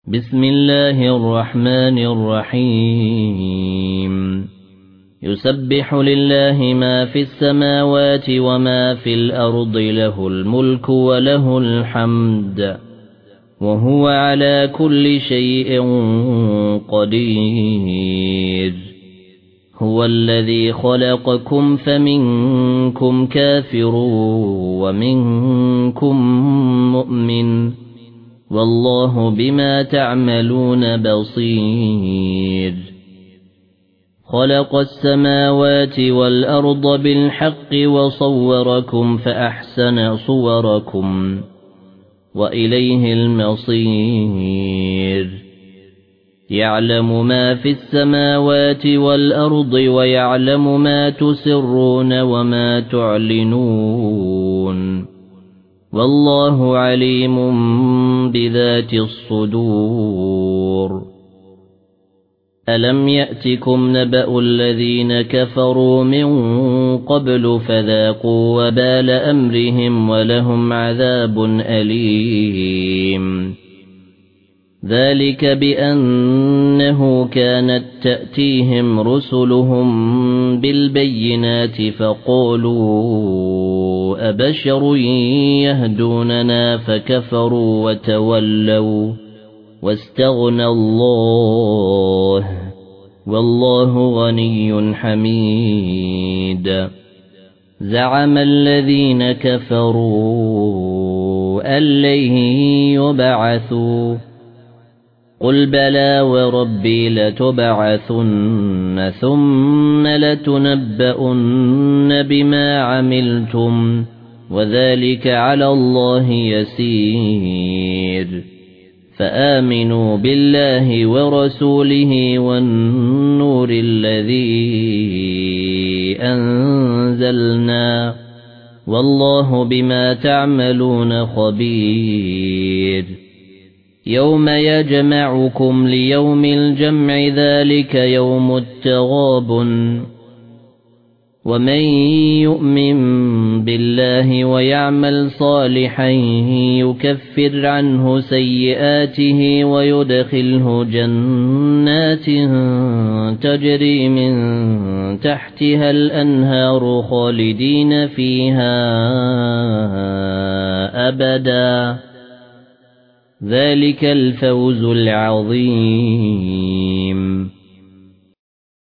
بسم الله الرحمن الرحيم يسبح لله ما في السماوات وما في الأرض له الملك وله الحمد وهو على كل شيء قدير هو الذي خلقكم فمنكم كافر ومنكم مؤمن والله بما تعملون بصير خلق السماوات والأرض بالحق وصوركم فأحسن صوركم وإليه المصير يعلم ما في السماوات والأرض ويعلم ما تسرون وما تعلنون والله عليم بذات الصدور ألم يأتكم نبأ الذين كفروا من قبل فذاقوا وبال أمرهم ولهم عذاب أليم ذلك بأنه كانت تأتيهم رسلهم بالبينات فقالوا أبشر يهدوننا فكفروا وتولوا واستغنى الله والله غني حميد زعم الذين كفروا أن لن يبعثوا قل بلى وربي لتبعثن ثم لتنبؤن بما عملتم وذلك على الله يسير فآمنوا بالله ورسوله والنور الذي أنزلنا والله بما تعملون خبير يوم يجمعكم ليوم الجمع ذلك يوم التغابن ومن يؤمن بالله ويعمل صالحا يكفر عنه سيئاته ويدخله جنات تجري من تحتها الأنهار خالدين فيها أبدا ذلك الفوز العظيم